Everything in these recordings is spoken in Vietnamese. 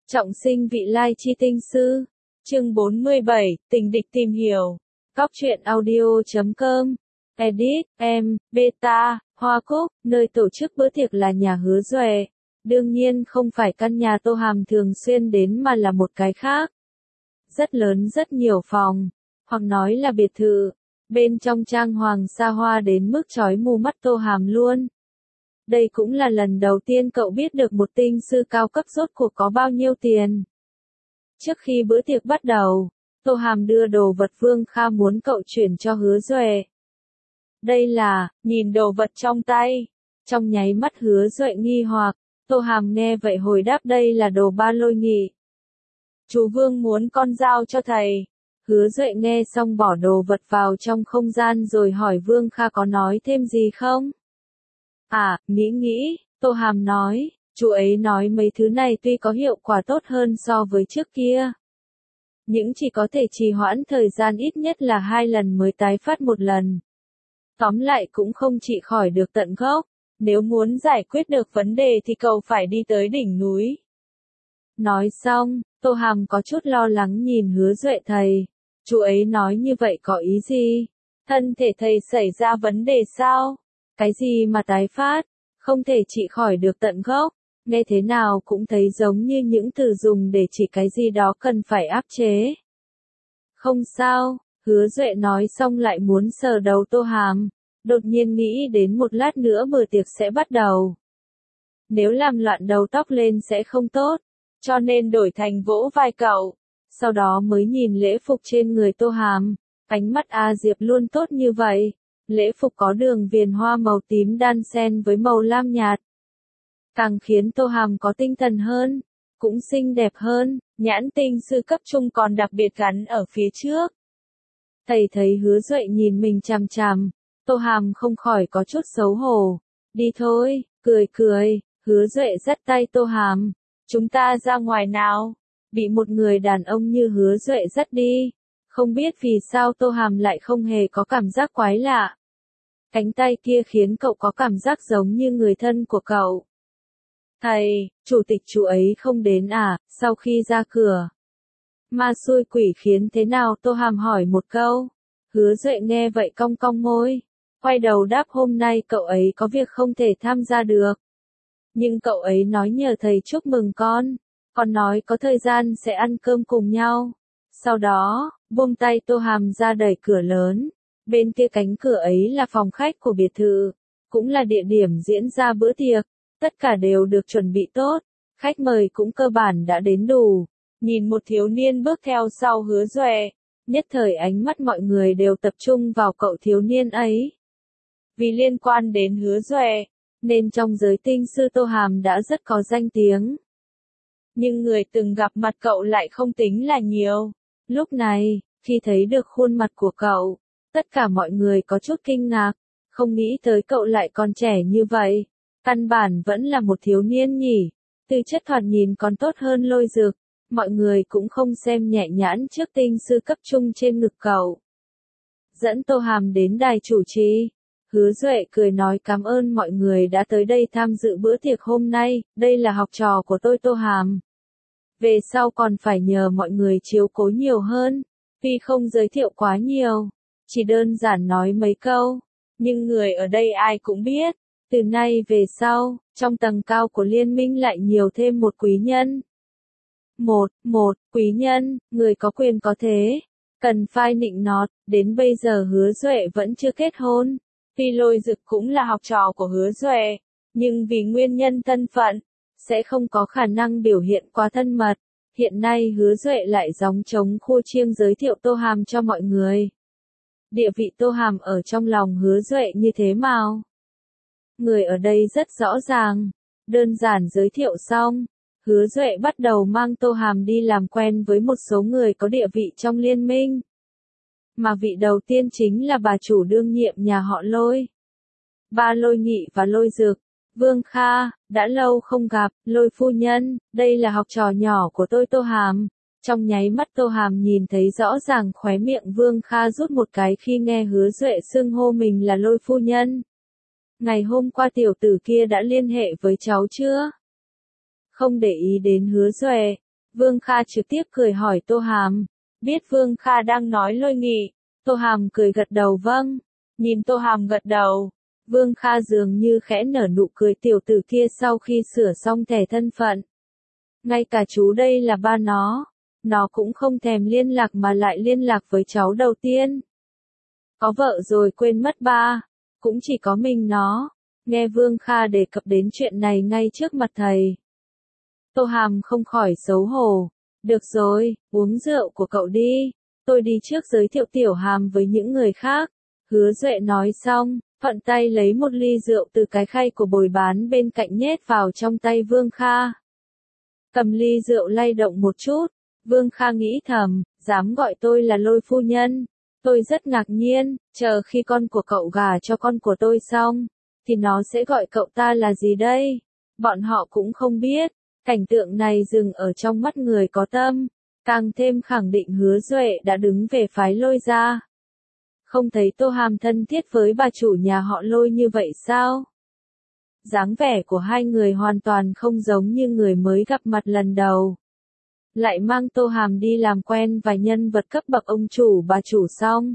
Trọng sinh vị lai chi tinh sư. Chương 47, tình địch tìm hiểu. Góc truyện audio.com. Edit, Beta, Hoa Cúc, nơi tổ chức bữa tiệc là nhà Hứa Duệ. Đương nhiên không phải căn nhà Tô Hàm thường xuyên đến mà là một cái khác. Rất lớn rất nhiều phòng, hoặc nói là biệt thự. Bên trong trang hoàng xa hoa đến mức chói mù mắt Tô Hàm luôn. Đây cũng là lần đầu tiên cậu biết được một tinh sư cao cấp rốt cuộc có bao nhiêu tiền. Trước khi bữa tiệc bắt đầu, Tô Hàm đưa đồ vật Vương Kha muốn cậu chuyển cho Hứa Duệ. Đây là, nhìn đồ vật trong tay. Trong nháy mắt Hứa Duệ nghi hoặc, Tô Hàm nghe vậy hồi đáp đây là đồ ba lôi nghị. Chú Vương muốn con giao cho thầy. Hứa Duệ nghe xong bỏ đồ vật vào trong không gian rồi hỏi Vương Kha có nói thêm gì không? À, nghĩ, Tô Hàm nói, chú ấy nói mấy thứ này tuy có hiệu quả tốt hơn so với trước kia. Nhưng chỉ có thể trì hoãn thời gian ít nhất là 2 lần mới tái phát một lần. Tóm lại cũng không trị khỏi được tận gốc, nếu muốn giải quyết được vấn đề thì cậu phải đi tới đỉnh núi. Nói xong, Tô Hàm có chút lo lắng nhìn Hứa Duệ thầy, chú ấy nói như vậy có ý gì? Thân thể thầy xảy ra vấn đề sao? Cái gì mà tái phát, không thể trị khỏi được tận gốc, nghe thế nào cũng thấy giống như những từ dùng để chỉ cái gì đó cần phải áp chế. Không sao, Hứa Duệ nói xong lại muốn sờ đầu Tô Hàm, đột nhiên nghĩ đến một lát nữa bữa tiệc sẽ bắt đầu. Nếu làm loạn đầu tóc lên sẽ không tốt, cho nên đổi thành vỗ vai cậu, sau đó mới nhìn lễ phục trên người Tô Hàm, ánh mắt A Diệp luôn tốt như vậy. Lễ phục có đường viền hoa màu tím đan xen với màu lam nhạt. Càng khiến Tô Hàm có tinh thần hơn, cũng xinh đẹp hơn, nhãn tinh sư cấp trung còn đặc biệt gắn ở phía trước. Thầy thấy Hứa Duệ nhìn mình chằm chằm, Tô Hàm không khỏi có chút xấu hổ. Đi thôi, cười, Hứa Duệ dắt tay Tô Hàm, chúng ta ra ngoài nào. Bị một người đàn ông như Hứa Duệ dắt đi. Không biết vì sao Tô Hàm lại không hề có cảm giác quái lạ. Cánh tay kia khiến cậu có cảm giác giống như người thân của cậu. Thầy, chủ tịch chú ấy không đến à, sau khi ra cửa. Ma xui quỷ khiến thế nào Tô Hàm hỏi một câu. Hứa Duệ nghe vậy cong cong môi. Quay đầu đáp hôm nay cậu ấy có việc không thể tham gia được. Nhưng cậu ấy nói nhờ thầy chúc mừng con. Còn nói có thời gian sẽ ăn cơm cùng nhau. Sau đó, buông tay Tô Hàm ra đẩy cửa lớn. Bên kia cánh cửa ấy là phòng khách của biệt thự, cũng là địa điểm diễn ra bữa tiệc. Tất cả đều được chuẩn bị tốt, khách mời cũng cơ bản đã đến đủ. Nhìn một thiếu niên bước theo sau Hứa Duệ, nhất thời ánh mắt mọi người đều tập trung vào cậu thiếu niên ấy. Vì liên quan đến Hứa Duệ, nên trong giới tinh sư Tô Hàm đã rất có danh tiếng. Nhưng người từng gặp mặt cậu lại không tính là nhiều. Lúc này, khi thấy được khuôn mặt của cậu, tất cả mọi người có chút kinh ngạc, không nghĩ tới cậu lại còn trẻ như vậy. Căn bản vẫn là một thiếu niên nhỉ, tư chất thoạt nhìn còn tốt hơn Lôi Dực, mọi người cũng không xem nhẹ nhãn trước tinh sư cấp trung trên ngực cậu. Dẫn Tô Hàm đến đài chủ trì, Hứa Duệ cười nói cảm ơn mọi người đã tới đây tham dự bữa tiệc hôm nay, đây là học trò của tôi Tô Hàm. Về sau còn phải nhờ mọi người chiếu cố nhiều hơn, tuy không giới thiệu quá nhiều, chỉ đơn giản nói mấy câu, nhưng người ở đây ai cũng biết. Từ nay về sau, trong tầng cao của liên minh lại nhiều thêm một quý nhân. Một quý nhân, người có quyền có thế. Cần phải nịnh nọt, đến bây giờ Hứa Duệ vẫn chưa kết hôn. Tuy Lôi Dực cũng là học trò của Hứa Duệ, nhưng vì nguyên nhân thân phận, sẽ không có khả năng biểu hiện quá thân mật. Hiện nay Hứa Duệ lại gióng trống khua chiêng giới thiệu Tô Hàm cho mọi người. Địa vị Tô Hàm ở trong lòng Hứa Duệ như thế nào? Người ở đây rất rõ ràng, đơn giản giới thiệu xong, Hứa Duệ bắt đầu mang Tô Hàm đi làm quen với một số người có địa vị trong liên minh. Mà vị đầu tiên chính là bà chủ đương nhiệm nhà họ Lôi. Ba Lôi Nghị và Lôi Dực, Vương Kha, đã lâu không gặp, Lôi phu nhân, đây là học trò nhỏ của tôi Tô Hàm. Trong nháy mắt Tô Hàm nhìn thấy rõ ràng khóe miệng Vương Kha rút một cái khi nghe Hứa Duệ xưng hô mình là Lôi phu nhân. Ngày hôm qua tiểu tử kia đã liên hệ với cháu chưa? Không để ý đến Hứa Duệ, Vương Kha trực tiếp cười hỏi Tô Hàm. Biết Vương Kha đang nói Lôi Nghị, Tô Hàm cười gật đầu vâng. Nhìn Tô Hàm gật đầu, Vương Kha dường như khẽ nở nụ cười tiểu tử kia sau khi sửa xong thẻ thân phận. Ngay cả chú đây là ba nó cũng không thèm liên lạc mà lại liên lạc với cháu đầu tiên. Có vợ rồi quên mất ba, cũng chỉ có mình nó. Nghe Vương Kha đề cập đến chuyện này ngay trước mặt thầy, Tô Hàm không khỏi xấu hổ. Được rồi, uống rượu của cậu đi, tôi đi trước giới thiệu Tiểu Hàm với những người khác. Hứa Duệ nói xong, thuận tay lấy một ly rượu từ cái khay của bồi bán bên cạnh nhét vào trong tay Vương Kha. Cầm ly rượu lay động một chút, Vương Kha nghĩ thầm, dám gọi tôi là Lôi phu nhân. Tôi rất ngạc nhiên, chờ khi con của cậu gả cho con của tôi xong, thì nó sẽ gọi cậu ta là gì đây? Bọn họ cũng không biết. Cảnh tượng này dừng ở trong mắt người có tâm, càng thêm khẳng định Hứa Duệ đã đứng về phái Lôi gia. Không thấy Tô Hàm thân thiết với bà chủ nhà họ Lôi như vậy sao? Dáng vẻ của hai người hoàn toàn không giống như người mới gặp mặt lần đầu. Lại mang Tô Hàm đi làm quen vài nhân vật cấp bậc ông chủ bà chủ xong.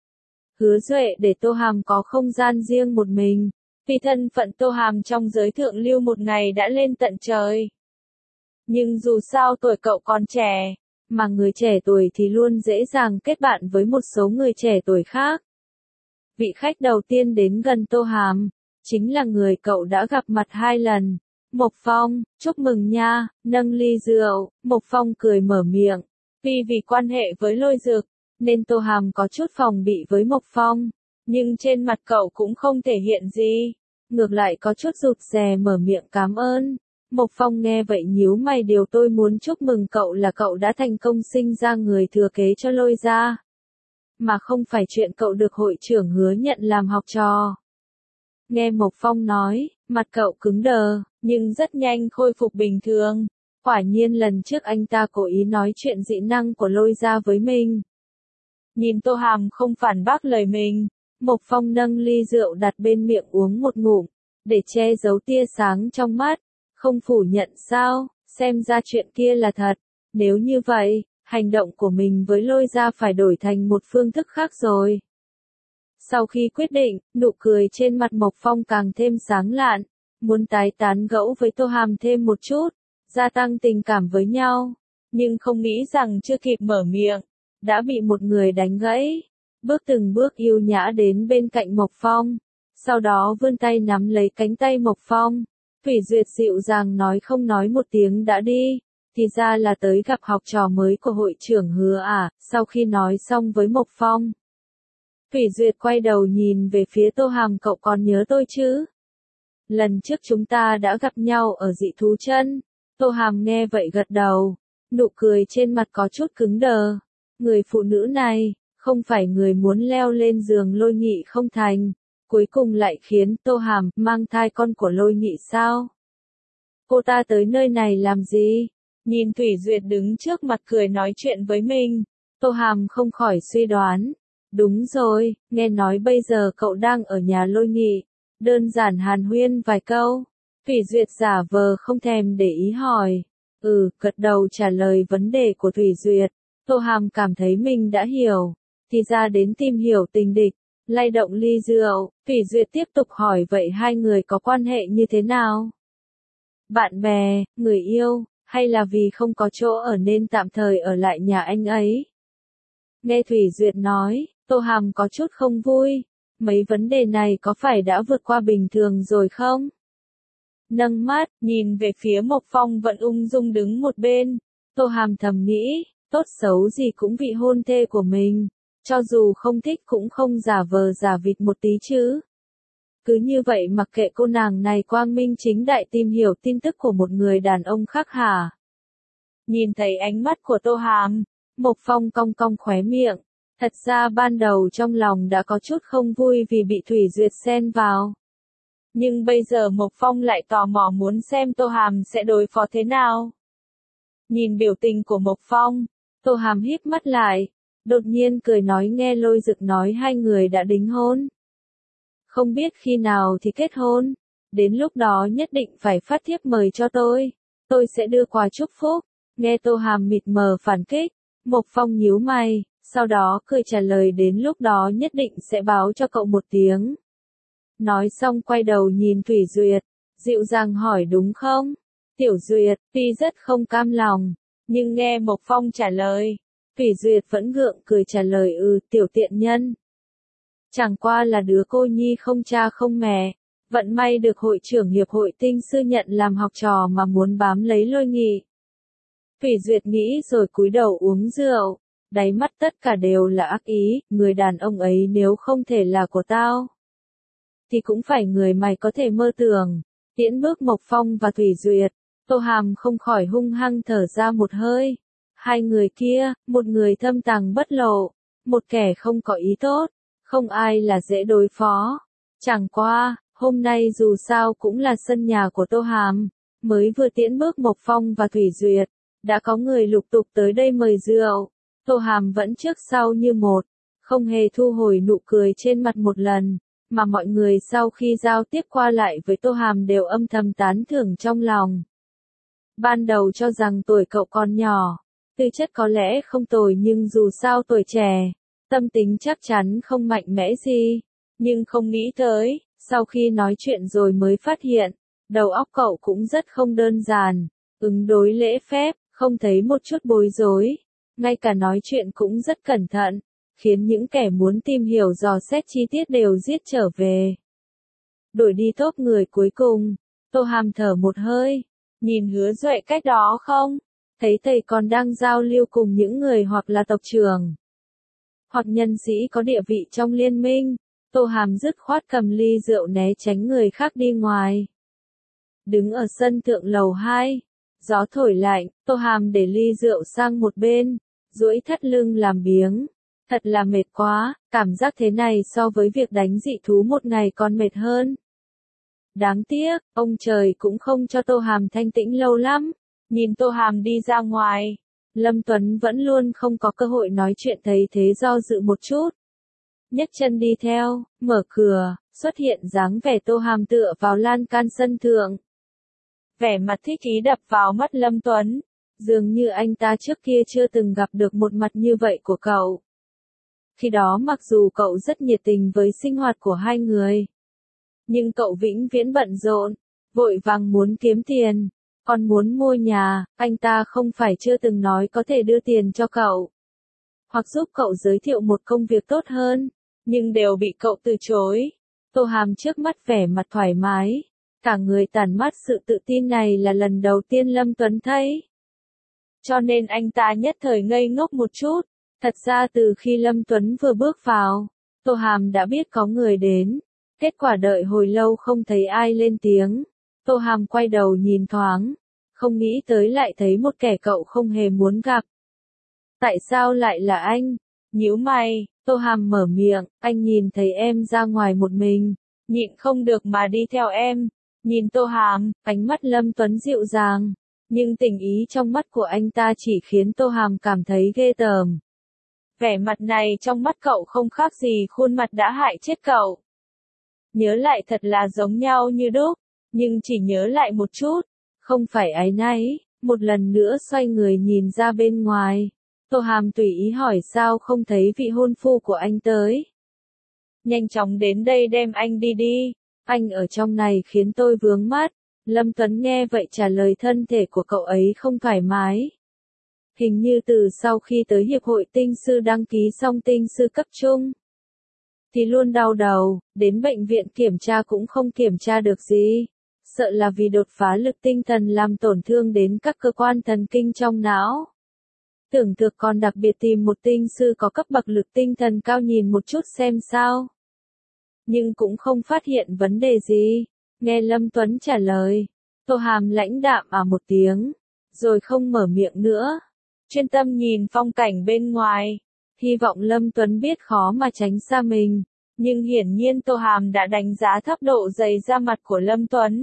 Hứa Duệ để Tô Hàm có không gian riêng một mình, vì thân phận Tô Hàm trong giới thượng lưu một ngày đã lên tận trời. Nhưng dù sao tuổi cậu còn trẻ, mà người trẻ tuổi thì luôn dễ dàng kết bạn với một số người trẻ tuổi khác. Vị khách đầu tiên đến gần Tô Hàm, chính là người cậu đã gặp mặt 2 lần. Mộc Phong, chúc mừng nha, nâng ly rượu, Mộc Phong cười mở miệng. Vì quan hệ với Lôi Dực, nên Tô Hàm có chút phòng bị với Mộc Phong, nhưng trên mặt cậu cũng không thể hiện gì, ngược lại có chút rụt rè mở miệng cảm ơn. Mộc Phong nghe vậy nhíu mày, điều tôi muốn chúc mừng cậu là cậu đã thành công sinh ra người thừa kế cho Lôi gia, mà không phải chuyện cậu được hội trưởng Hứa nhận làm học trò. Nghe Mộc Phong nói, mặt cậu cứng đờ, nhưng rất nhanh khôi phục bình thường. Quả nhiên lần trước anh ta cố ý nói chuyện dị năng của Lôi gia với mình. Nhìn Tô Hàm không phản bác lời mình, Mộc Phong nâng ly rượu đặt bên miệng uống một ngụm, để che giấu tia sáng trong mắt. Không phủ nhận sao, xem ra chuyện kia là thật. Nếu như vậy, hành động của mình với Lôi gia phải đổi thành một phương thức khác rồi. Sau khi quyết định, nụ cười trên mặt Mộc Phong càng thêm sáng lạn, muốn tái tán gẫu với Tô Hàm thêm một chút, gia tăng tình cảm với nhau, nhưng không nghĩ rằng chưa kịp mở miệng, đã bị một người đánh gãy. Bước từng bước yêu nhã đến bên cạnh Mộc Phong, sau đó vươn tay nắm lấy cánh tay Mộc Phong. Thủy Duyệt dịu dàng nói không nói một tiếng đã đi, thì ra là tới gặp học trò mới của hội trưởng Hứa à. Sau khi nói xong với Mộc Phong, Thủy Duyệt quay đầu nhìn về phía Tô Hàm, cậu còn nhớ tôi chứ? Lần trước chúng ta đã gặp nhau ở Dị Thú Chân. Tô Hàm nghe vậy gật đầu, nụ cười trên mặt có chút cứng đờ. Người phụ nữ này, không phải người muốn leo lên giường Lôi Nghị không thành, cuối cùng lại khiến Tô Hàm mang thai con của Lôi Nghị sao? Cô ta tới nơi này làm gì? Nhìn Thủy Duyệt đứng trước mặt cười nói chuyện với mình, Tô Hàm không khỏi suy đoán. Đúng rồi, nghe nói bây giờ cậu đang ở nhà Lôi Nghị. Đơn giản hàn huyên vài câu, Thủy Duyệt giả vờ không thèm để ý hỏi. Gật đầu trả lời vấn đề của Thủy Duyệt. Tô Hàm cảm thấy mình đã hiểu, thì ra đến tìm hiểu tình địch. Lay động ly rượu, Thủy Duyệt tiếp tục hỏi vậy hai người có quan hệ như thế nào? Bạn bè, người yêu, hay là vì không có chỗ ở nên tạm thời ở lại nhà anh ấy? Nghe Thủy Duyệt nói, Tô Hàm có chút không vui. Mấy vấn đề này có phải đã vượt qua bình thường rồi không? Nâng mắt, nhìn về phía Mộc Phong vẫn ung dung đứng một bên. Tô Hàm thầm nghĩ, tốt xấu gì cũng vị hôn thê của mình. Cho dù không thích cũng không giả vờ giả vịt một tí chứ. Cứ như vậy mặc kệ cô nàng này quang minh chính đại tìm hiểu tin tức của một người đàn ông khác hả? Nhìn thấy ánh mắt của Tô Hàm, Mộc Phong cong cong khóe miệng. Thật ra ban đầu trong lòng đã có chút không vui vì bị Thủy Duyệt xen vào. Nhưng bây giờ Mộc Phong lại tò mò muốn xem Tô Hàm sẽ đối phó thế nào. Nhìn biểu tình của Mộc Phong, Tô Hàm híp mắt lại, đột nhiên cười nói nghe Lôi Dực nói hai người đã đính hôn. Không biết khi nào thì kết hôn, đến lúc đó nhất định phải phát thiếp mời cho tôi sẽ đưa quà chúc phúc. Nghe Tô Hàm mịt mờ phản kích, Mộc Phong nhíu mày, sau đó cười trả lời đến lúc đó nhất định sẽ báo cho cậu một tiếng. Nói xong quay đầu nhìn Thủy Duyệt, dịu dàng hỏi đúng không? Tiểu Duyệt, tuy rất không cam lòng, nhưng nghe Mộc Phong trả lời, Thủy Duyệt vẫn gượng cười trả lời tiểu tiện nhân. Chẳng qua là đứa cô nhi không cha không mẹ, vận may được hội trưởng hiệp hội tinh sư nhận làm học trò mà muốn bám lấy Lôi Nghị. Thủy Duyệt nghĩ rồi cúi đầu uống rượu, đáy mắt tất cả đều là ác ý, người đàn ông ấy nếu không thể là của tao, thì cũng phải người mày có thể mơ tưởng. Tiễn bước Mộc Phong và Thủy Duyệt, Tô Hàm không khỏi hung hăng thở ra một hơi. Hai người kia, một người thâm tàng bất lộ, một kẻ không có ý tốt, không ai là dễ đối phó. Chẳng qua, hôm nay dù sao cũng là sân nhà của Tô Hàm, mới vừa tiễn bước Mộc Phong và Thủy Duyệt, đã có người lục tục tới đây mời rượu. Tô Hàm vẫn trước sau như một, không hề thu hồi nụ cười trên mặt một lần, mà mọi người sau khi giao tiếp qua lại với Tô Hàm đều âm thầm tán thưởng trong lòng. Ban đầu cho rằng tuổi cậu còn nhỏ, tư chất có lẽ không tồi nhưng dù sao tuổi trẻ, tâm tính chắc chắn không mạnh mẽ gì, nhưng không nghĩ tới, sau khi nói chuyện rồi mới phát hiện, đầu óc cậu cũng rất không đơn giản, ứng đối lễ phép, không thấy một chút bối rối, ngay cả nói chuyện cũng rất cẩn thận, khiến những kẻ muốn tìm hiểu dò xét chi tiết đều giết trở về. Đuổi đi top người cuối cùng, Tô Hàm thở một hơi, nhìn Hứa Duệ cách đó không, thấy thầy còn đang giao lưu cùng những người hoặc là tộc trưởng, hoặc nhân sĩ có địa vị trong liên minh. Tô Hàm dứt khoát cầm ly rượu né tránh người khác đi ngoài. Đứng ở sân thượng lầu 2, gió thổi lạnh, Tô Hàm để ly rượu sang một bên, duỗi thắt lưng làm biếng. Thật là mệt quá, cảm giác thế này so với việc đánh dị thú một ngày còn mệt hơn. Đáng tiếc, ông trời cũng không cho Tô Hàm thanh tĩnh lâu lắm. Nhìn Tô Hàm đi ra ngoài, Lâm Tuấn vẫn luôn không có cơ hội nói chuyện, thấy thế do dự một chút. Nhấc chân đi theo, mở cửa, xuất hiện dáng vẻ Tô Hàm tựa vào lan can sân thượng. Vẻ mặt thích ý đập vào mắt Lâm Tuấn, dường như anh ta trước kia chưa từng gặp được một mặt như vậy của cậu. Khi đó mặc dù cậu rất nhiệt tình với sinh hoạt của hai người, nhưng cậu vĩnh viễn bận rộn, vội vàng muốn kiếm tiền, còn muốn mua nhà, anh ta không phải chưa từng nói có thể đưa tiền cho cậu, hoặc giúp cậu giới thiệu một công việc tốt hơn, nhưng đều bị cậu từ chối. Tô Hàm trước mắt vẻ mặt thoải mái, cả người tản mát sự tự tin này là lần đầu tiên Lâm Tuấn thấy. Cho nên anh ta nhất thời ngây ngốc một chút. Thật ra từ khi Lâm Tuấn vừa bước vào, Tô Hàm đã biết có người đến. Kết quả đợi hồi lâu không thấy ai lên tiếng. Tô Hàm quay đầu nhìn thoáng, không nghĩ tới lại thấy một kẻ cậu không hề muốn gặp. Tại sao lại là anh? Nhíu mày, Tô Hàm mở miệng, anh nhìn thấy em ra ngoài một mình, nhịn không được mà đi theo em. Nhìn Tô Hàm, ánh mắt Lâm Tuấn dịu dàng, nhưng tình ý trong mắt của anh ta chỉ khiến Tô Hàm cảm thấy ghê tởm. Vẻ mặt này trong mắt cậu không khác gì khuôn mặt đã hại chết cậu. Nhớ lại thật là giống nhau như đúc, nhưng chỉ nhớ lại một chút, không phải áy náy. Một lần nữa xoay người nhìn ra bên ngoài, Tô Hàm tùy ý hỏi sao không thấy vị hôn phu của anh tới. Nhanh chóng đến đây đem anh đi đi, anh ở trong này khiến tôi vướng mắt. Lâm Tuấn nghe vậy trả lời thân thể của cậu ấy không thoải mái. Hình như từ sau khi tới Hiệp hội tinh sư đăng ký xong tinh sư cấp trung, thì luôn đau đầu, đến bệnh viện kiểm tra cũng không kiểm tra được gì. Sợ là vì đột phá lực tinh thần làm tổn thương đến các cơ quan thần kinh trong não. Tưởng thực còn đặc biệt tìm một tinh sư có cấp bậc lực tinh thần cao nhìn một chút xem sao. Nhưng cũng không phát hiện vấn đề gì. Nghe Lâm Tuấn trả lời, Tô Hàm lãnh đạm một tiếng, rồi không mở miệng nữa. Chuyên tâm nhìn phong cảnh bên ngoài, hy vọng Lâm Tuấn biết khó mà tránh xa mình, nhưng hiển nhiên Tô Hàm đã đánh giá thấp độ dày da mặt của Lâm Tuấn.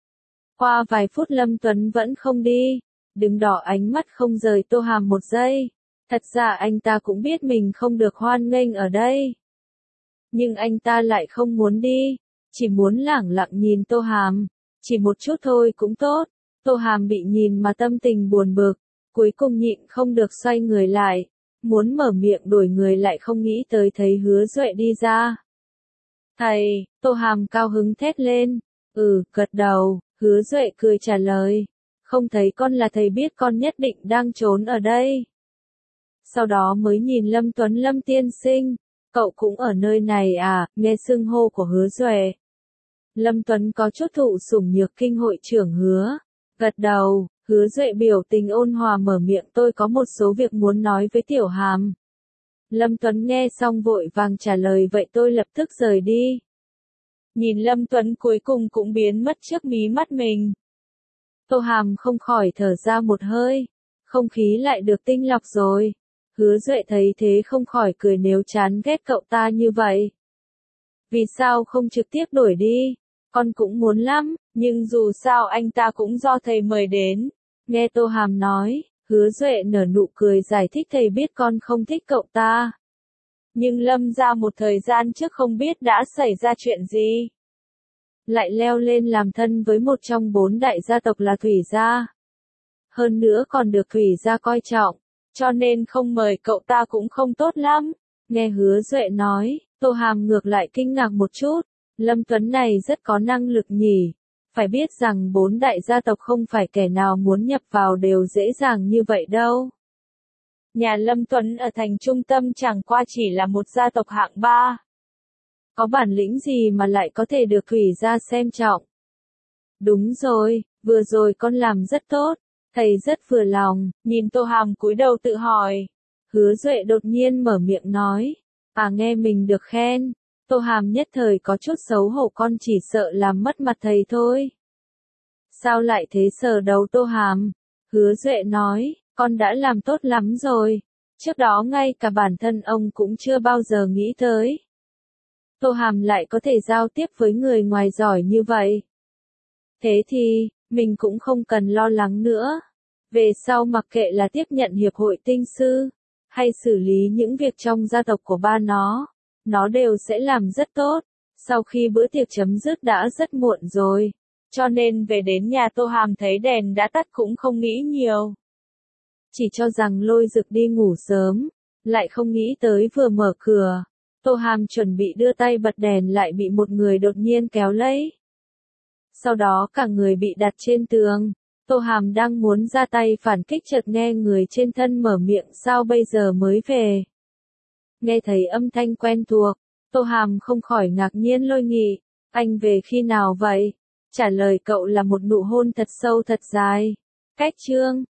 Qua vài phút Lâm Tuấn vẫn không đi, đứng đỏ ánh mắt không rời Tô Hàm một giây. Thật ra anh ta cũng biết mình không được hoan nghênh ở đây, nhưng anh ta lại không muốn đi, chỉ muốn lẳng lặng nhìn Tô Hàm, chỉ một chút thôi cũng tốt. Tô Hàm bị nhìn mà tâm tình buồn bực, cuối cùng nhịn không được xoay người lại, muốn mở miệng đổi người lại không nghĩ tới thấy Hứa Duệ đi ra. Thầy, Tô Hàm cao hứng thét lên, gật đầu, Hứa Duệ cười trả lời, không thấy con là thầy biết con nhất định đang trốn ở đây. Sau đó mới nhìn Lâm Tuấn Lâm tiên sinh, cậu cũng ở nơi này à, nghe xưng hô của Hứa Duệ. Lâm Tuấn có chút thụ sủng nhược kinh hội trưởng Hứa, gật đầu, Hứa Duệ biểu tình ôn hòa mở miệng tôi có một số việc muốn nói với Tiểu Hàm. Lâm Tuấn nghe xong vội vàng trả lời vậy tôi lập tức rời đi. Nhìn Lâm Tuấn cuối cùng cũng biến mất trước mí mắt mình. Tô Hàm không khỏi thở ra một hơi, không khí lại được tinh lọc rồi. Hứa Duệ thấy thế không khỏi cười nếu chán ghét cậu ta như vậy. Vì sao không trực tiếp đuổi đi? Con cũng muốn lắm, nhưng dù sao anh ta cũng do thầy mời đến. Nghe Tô Hàm nói, Hứa Duệ nở nụ cười giải thích thầy biết con không thích cậu ta. Nhưng Lâm gia một thời gian trước không biết đã xảy ra chuyện gì. Lại leo lên làm thân với một trong 4 đại gia tộc là Thủy gia. Hơn nữa còn được Thủy gia coi trọng, cho nên không mời cậu ta cũng không tốt lắm. Nghe Hứa Duệ nói, Tô Hàm ngược lại kinh ngạc một chút, Lâm Tuấn này rất có năng lực nhỉ. Phải biết rằng 4 đại gia tộc không phải kẻ nào muốn nhập vào đều dễ dàng như vậy đâu. Nhà Lâm Tuấn ở thành trung tâm chẳng qua chỉ là một gia tộc hạng 3. Có bản lĩnh gì mà lại có thể được Thủy gia xem trọng? Đúng rồi, vừa rồi con làm rất tốt, thầy rất vừa lòng, nhìn Tô Hàm cúi đầu tự hỏi. Hứa Duệ đột nhiên mở miệng nói, nghe mình được khen. Tô Hàm nhất thời có chút xấu hổ con chỉ sợ làm mất mặt thầy thôi. Sao lại thế sờ đầu Tô Hàm? Hứa Duệ nói, con đã làm tốt lắm rồi. Trước đó ngay cả bản thân ông cũng chưa bao giờ nghĩ tới. Tô Hàm lại có thể giao tiếp với người ngoài giỏi như vậy. Thế thì, mình cũng không cần lo lắng nữa. Về sau mặc kệ là tiếp nhận hiệp hội tinh sư, hay xử lý những việc trong gia tộc của ba nó đều sẽ làm rất tốt. Sau khi bữa tiệc chấm dứt đã rất muộn rồi, cho nên về đến nhà Tô Hàm thấy đèn đã tắt cũng không nghĩ nhiều. Chỉ cho rằng Lôi Dực đi ngủ sớm, lại không nghĩ tới vừa mở cửa, Tô Hàm chuẩn bị đưa tay bật đèn lại bị một người đột nhiên kéo lấy. Sau đó cả người bị đặt trên tường, Tô Hàm đang muốn ra tay phản kích chợt nghe người trên thân mở miệng sao bây giờ mới về. Nghe thấy âm thanh quen thuộc, Tô Hàm không khỏi ngạc nhiên Lôi Nghị, anh về khi nào vậy? Trả lời cậu là một nụ hôn thật sâu thật dài. Cách chương